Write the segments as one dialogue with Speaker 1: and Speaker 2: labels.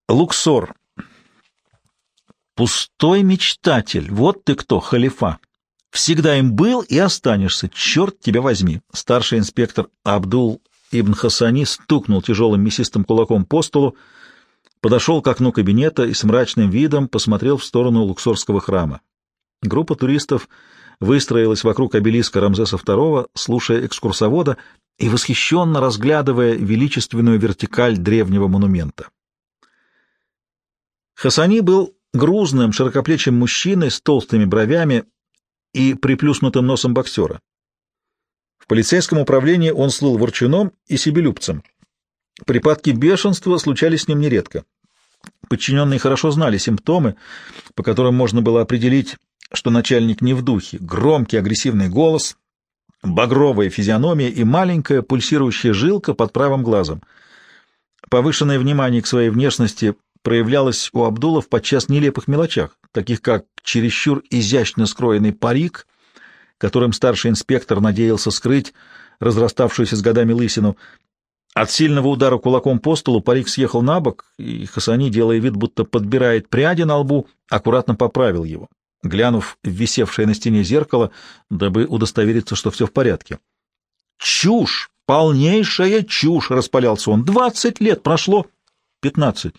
Speaker 1: Луксор. Пустой мечтатель. Вот ты кто, халифа. Всегда им был и останешься. Черт тебя возьми. Старший инспектор Абдул ибн Хасани стукнул тяжелым мясистым кулаком по столу, подошел к окну кабинета и с мрачным видом посмотрел в сторону Луксорского храма. Группа туристов выстроилась вокруг обелиска Рамзеса II, слушая экскурсовода и восхищенно разглядывая величественную вертикаль древнего монумента. Хасани был грузным, широкоплечим мужчиной с толстыми бровями и приплюснутым носом боксера. В полицейском управлении он слыл ворчуном и себелюбцем. Припадки бешенства случались с ним нередко. Подчиненные хорошо знали симптомы, по которым можно было определить, что начальник не в духе: громкий агрессивный голос, багровая физиономия и маленькая пульсирующая жилка под правым глазом. Повышенное внимание к своей внешности проявлялось у Абдула в подчас нелепых мелочах, таких как чересчур изящно скроенный парик, которым старший инспектор надеялся скрыть разраставшуюся с годами лысину. От сильного удара кулаком по столу парик съехал на бок, и Хасани, делая вид, будто подбирает пряди на лбу, аккуратно поправил его, глянув в висевшее на стене зеркало, дабы удостовериться, что все в порядке. «Чушь! Полнейшая чушь!» — распалялся он. 20 лет прошло. 15.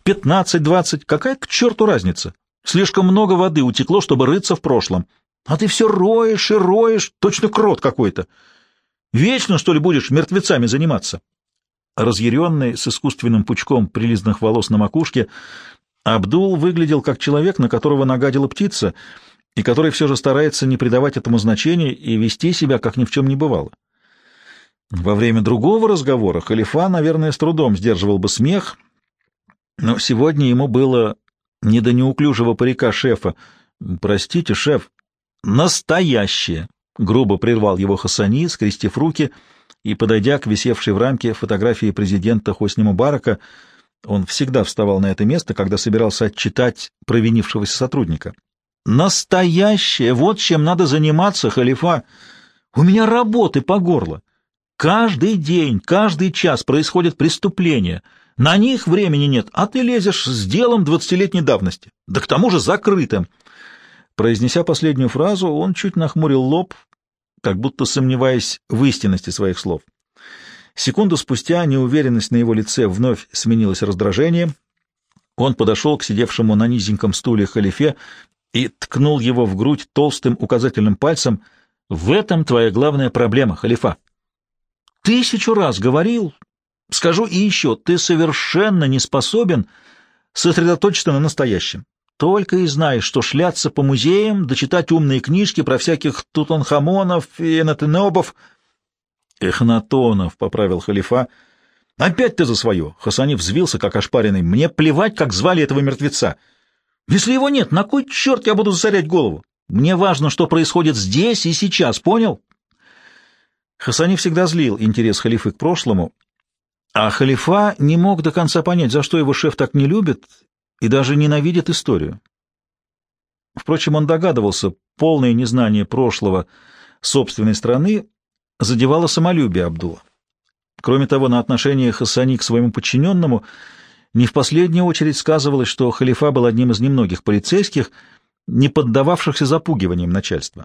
Speaker 1: 15-20. Какая к черту разница? Слишком много воды утекло, чтобы рыться в прошлом. А ты все роешь и роешь, точно крот какой-то. Вечно, что ли, будешь мертвецами заниматься?» Разъяренный, с искусственным пучком прилизанных волос на макушке, Абдул выглядел как человек, на которого нагадила птица, и который все же старается не придавать этому значения и вести себя, как ни в чем не бывало. Во время другого разговора халифа, наверное, с трудом сдерживал бы смех, но сегодня ему было не до неуклюжего парика шефа. «Простите, шеф». «Настоящее!» — грубо прервал его Хасани, скрестив руки и подойдя к висевшей в рамке фотографии президента Хосни Мубарака. Он всегда вставал на это место, когда собирался отчитать провинившегося сотрудника. «Настоящее! Вот чем надо заниматься, халифа! У меня работы по горло! Каждый день, каждый час происходят преступления. На них времени нет, а ты лезешь с делом 20-летней давности, да к тому же закрытым». Произнеся последнюю фразу, он чуть нахмурил лоб, как будто сомневаясь в истинности своих слов. Секунду спустя неуверенность на его лице вновь сменилась раздражением. Он подошел к сидевшему на низеньком стуле халифе и ткнул его в грудь толстым указательным пальцем. «В этом твоя главная проблема, халифа. 1000 раз говорил, скажу и еще, ты совершенно не способен сосредоточиться на настоящем. Только и знаешь, что шляться по музеям, дочитать умные книжки про всяких Тутанхамонов и Энатенобов». «Эхнатонов», — поправил халифа. «Опять ты за свое!» — Хасани взвился, как ошпаренный. «Мне плевать, как звали этого мертвеца. Если его нет, на кой черт я буду засорять голову? Мне важно, что происходит здесь и сейчас, понял?» Хасани всегда злил интерес халифы к прошлому, а халифа не мог до конца понять, за что его шеф так не любит и даже ненавидит историю. Впрочем, он догадывался, полное незнание прошлого собственной страны задевало самолюбие Абдула. Кроме того, на отношение Хасани к своему подчиненному не в последнюю очередь сказывалось, что халифа был одним из немногих полицейских, не поддававшихся запугиваниям начальства.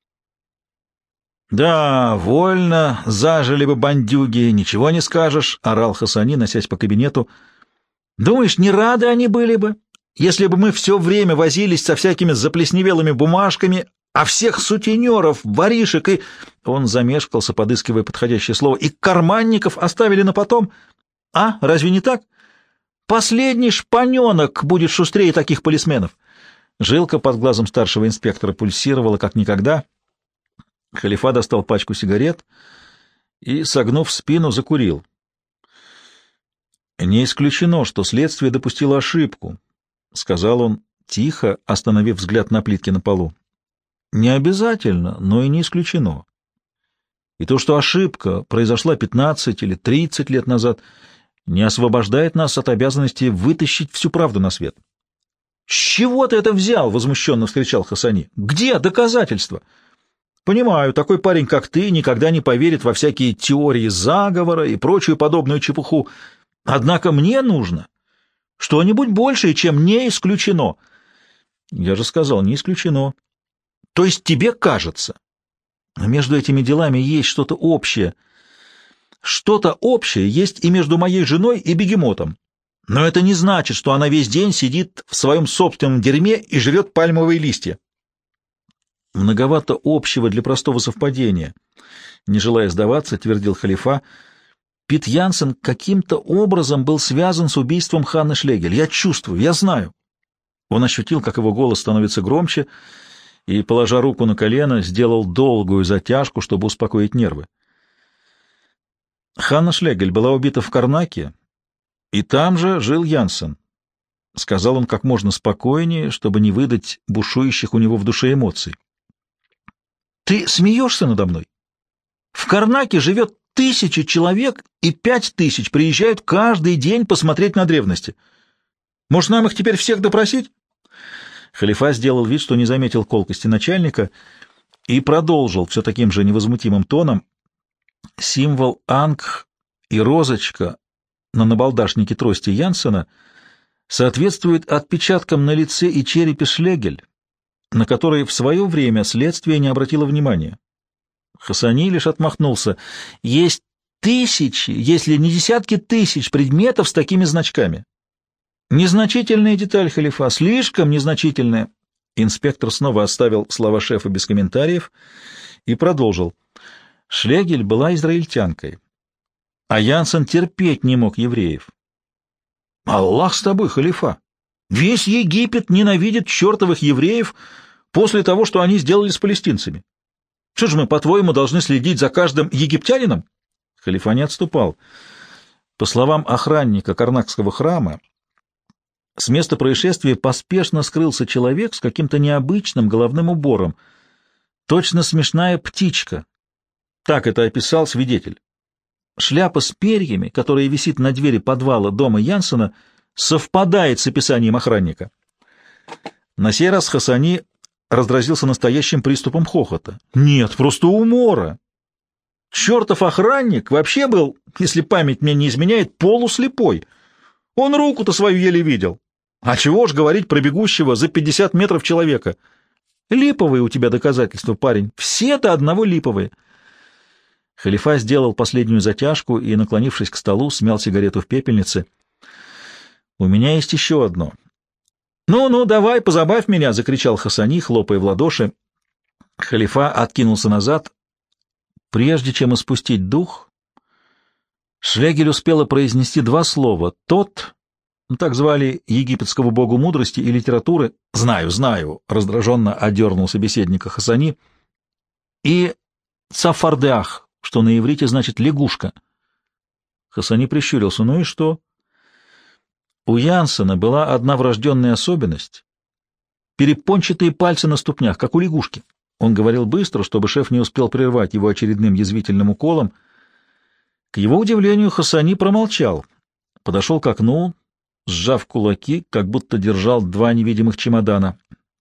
Speaker 1: «Да, вольно, зажили бы бандюги, ничего не скажешь», — орал Хасани, носясь по кабинету. «Думаешь, не рады они были бы, если бы мы все время возились со всякими заплесневелыми бумажками, а всех сутенеров, воришек и...» Он замешкался, подыскивая подходящее слово. «И карманников оставили на потом? А, разве не так? Последний шпаненок будет шустрее таких полисменов». Жилка под глазом старшего инспектора пульсировала как никогда. Халифа достал пачку сигарет и, согнув спину, закурил. «Не исключено, что следствие допустило ошибку», — сказал он, тихо, остановив взгляд на плитке на полу. «Не обязательно, но и не исключено. И то, что ошибка произошла 15 или 30 лет назад, не освобождает нас от обязанности вытащить всю правду на свет». «С чего ты это взял?» — возмущенно вскричал Хасани. «Где доказательства?» «Понимаю, такой парень, как ты, никогда не поверит во всякие теории заговора и прочую подобную чепуху. Однако мне нужно, Что-нибудь большее, чем не исключено. Я же сказал, не исключено. То есть тебе кажется. Но между этими делами есть что-то общее. Что-то общее есть и между моей женой и бегемотом. Но это не значит, что она весь день сидит в своем собственном дерьме и жрет пальмовые листья. Многовато общего для простого совпадения. Не желая сдаваться, твердил Халифа, Пит Янсен каким-то образом был связан с убийством Ханны Шлегель. Я чувствую, я знаю. Он ощутил, как его голос становится громче, и, положа руку на колено, сделал долгую затяжку, чтобы успокоить нервы. Ханна Шлегель была убита в Карнаке, и там же жил Янсен. Сказал он как можно спокойнее, чтобы не выдать бушующих у него в душе эмоций. Ты смеешься надо мной? В Карнаке живет 1000 человек, и 5000 приезжают каждый день посмотреть на древности. Может, нам их теперь всех допросить? Халифа сделал вид, что не заметил колкости начальника, и продолжил все таким же невозмутимым тоном. Символ Ангх и розочка на набалдашнике трости Янсена соответствует отпечаткам на лице и черепе Шлегель, на которые в свое время следствие не обратило внимания. Хасани лишь отмахнулся. Есть тысячи, если не десятки тысяч предметов с такими значками. Незначительная деталь, Халифа, слишком незначительная. Инспектор снова оставил слова шефа без комментариев и продолжил. Шлегель была израильтянкой, а Янсен терпеть не мог евреев. Аллах с тобой, Халифа! Весь Египет ненавидит чертовых евреев после того, что они сделали с палестинцами. Что же мы, по-твоему, должны следить за каждым египтянином? Халифа не отступал. По словам охранника Карнакского храма, с места происшествия поспешно скрылся человек с каким-то необычным головным убором. Точно смешная птичка. Так это описал свидетель. Шляпа с перьями, которая висит на двери подвала дома Янсена, совпадает с описанием охранника. На сей раз Хасани разразился настоящим приступом хохота. Нет, просто умора. Чертов охранник вообще был, если память мне не изменяет, полуслепой. Он руку-то свою еле видел. А чего ж говорить про бегущего за 50 метров человека? Липовые у тебя доказательства, парень. Все до одного липовые. Халифа сделал последнюю затяжку и, наклонившись к столу, смял сигарету в пепельнице. «У меня есть еще одно». «Ну-ну, давай, позабавь меня!» — закричал Хасани, хлопая в ладоши. Халифа откинулся назад. Прежде чем испустить дух, Шлегель успела произнести 2 слова. «Тот», так звали египетского богу мудрости и литературы, «Знаю», — раздраженно одернул собеседника Хасани, и «Цафардеах», что на иврите значит «лягушка». Хасани прищурился. «Ну и что?» У Янсена была одна врожденная особенность — перепончатые пальцы на ступнях, как у лягушки. Он говорил быстро, чтобы шеф не успел прервать его очередным язвительным уколом. К его удивлению, Хасани промолчал, подошел к окну, сжав кулаки, как будто держал 2 невидимых чемодана.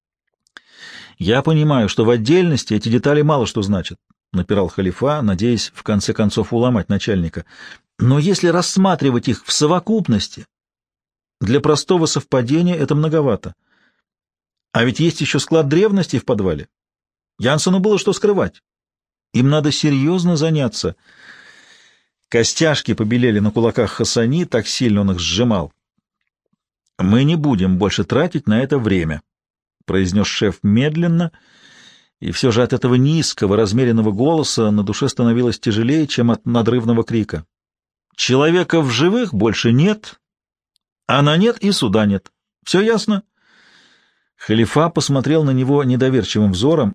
Speaker 1: «Я понимаю, что в отдельности эти детали мало что значат», — напирал Халифа, надеясь в конце концов уломать начальника. «Но если рассматривать их в совокупности, для простого совпадения это многовато. А ведь есть еще склад древностей в подвале. Янсену было что скрывать. Им надо серьезно заняться». Костяшки побелели на кулаках Хасани, так сильно он их сжимал. «Мы не будем больше тратить на это время», — произнес шеф медленно, и все же от этого низкого, размеренного голоса на душе становилось тяжелее, чем от надрывного крика. «Человека в живых больше нет, а на нет и суда нет. Все ясно?» Халифа посмотрел на него недоверчивым взором.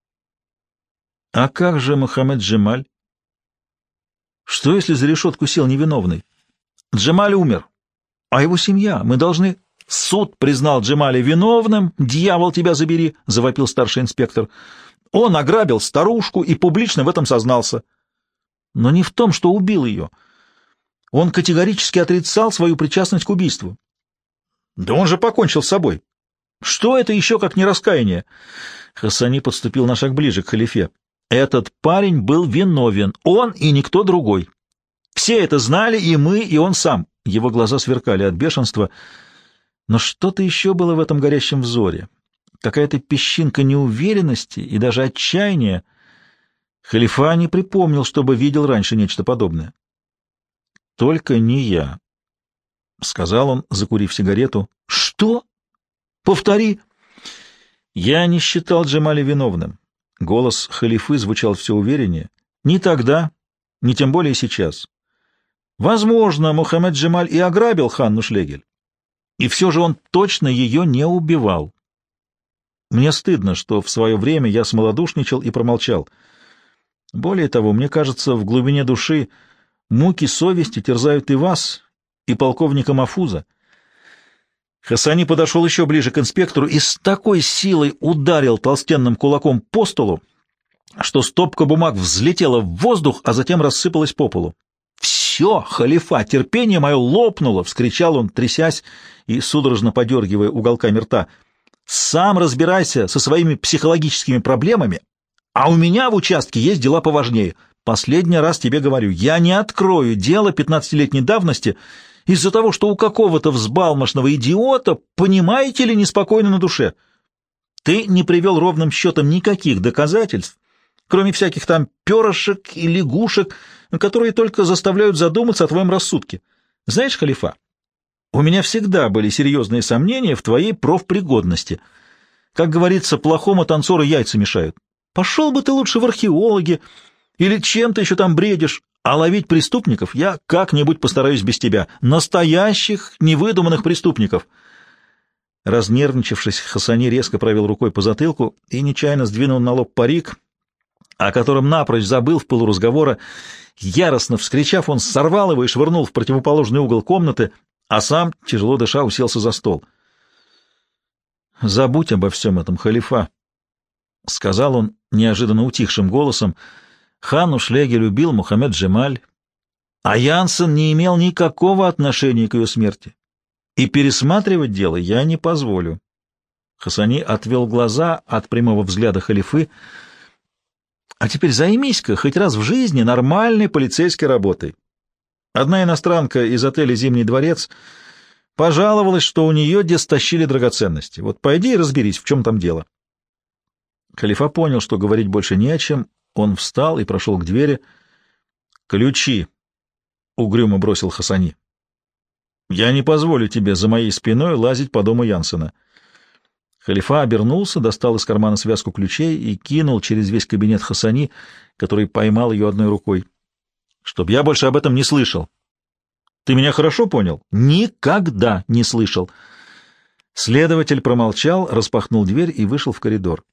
Speaker 1: «А как же Мохаммед Джемаль? Что, если за решетку сел невиновный? Джемаль умер. А его семья? Мы должны...» «Суд признал Джемаля виновным, дьявол тебя забери», — завопил старший инспектор. «Он ограбил старушку и публично в этом сознался. Но не в том, что убил ее. Он категорически отрицал свою причастность к убийству». «Да он же покончил с собой. Что это еще как не раскаяние?» Хасани подступил на шаг ближе к халифе. «Этот парень был виновен, он и никто другой. Все это знали, и мы, и он сам». Его глаза сверкали от бешенства. Но что-то еще было в этом горящем взоре. Какая-то песчинка неуверенности и даже отчаяния. Халифа не припомнил, чтобы видел раньше нечто подобное. «Только не я», — сказал он, закурив сигарету. «Что? Повтори». «Я не считал Джемаля виновным». Голос халифы звучал все увереннее. «Ни тогда, ни тем более сейчас. Возможно, Мухаммед Джемаль и ограбил Ханну Шлегель. И все же он точно ее не убивал. Мне стыдно, что в свое время я смолодушничал и промолчал. Более того, мне кажется, в глубине души муки совести терзают и вас, и полковника Мафуза». Хасани подошел еще ближе к инспектору и с такой силой ударил толстенным кулаком по столу, что стопка бумаг взлетела в воздух, а затем рассыпалась по полу. «Все, халифа, терпение мое лопнуло!» — вскричал он, трясясь и судорожно подергивая уголками рта. «Сам разбирайся со своими психологическими проблемами, а у меня в участке есть дела поважнее. Последний раз тебе говорю, я не открою дело 15-летней давности из-за того, что у какого-то взбалмошного идиота, понимаете ли, неспокойно на душе. Ты не привел ровным счетом никаких доказательств, кроме всяких там перышек и лягушек, которые только заставляют задуматься о твоем рассудке. Знаешь, халифа, у меня всегда были серьезные сомнения в твоей профпригодности. Как говорится, плохому танцору яйца мешают. Пошел бы ты лучше в археологи или чем ты еще там бредишь, а ловить преступников я как-нибудь постараюсь без тебя. Настоящих, невыдуманных преступников». Разнервничавшись, Хасани резко провел рукой по затылку и нечаянно сдвинул на лоб парик, о котором напрочь забыл в пылу разговора. Яростно вскричав, он сорвал его и швырнул в противоположный угол комнаты, а сам, тяжело дыша, уселся за стол. «Забудь обо всем этом, халифа», — сказал он неожиданно утихшим голосом. «Ханну Шлегель любил Мухаммед Джемаль, а Янсен не имел никакого отношения к ее смерти. И пересматривать дело я не позволю». Хасани отвел глаза от прямого взгляда халифы. «А теперь займись-ка хоть раз в жизни нормальной полицейской работой. Одна иностранка из отеля «Зимний дворец» пожаловалась, что у нее стащили драгоценности. Вот пойди и разберись, в чем там дело». Халифа понял, что говорить больше не о чем. Он встал и прошел к двери. «Ключи!» — угрюмо бросил Хасани. «Я не позволю тебе за моей спиной лазить по дому Янсена». Халифа обернулся, достал из кармана связку ключей и кинул через весь кабинет Хасани, который поймал ее одной рукой. «Чтоб я больше об этом не слышал». «Ты меня хорошо понял?» «Никогда не слышал». Следователь промолчал, распахнул дверь и вышел в коридор.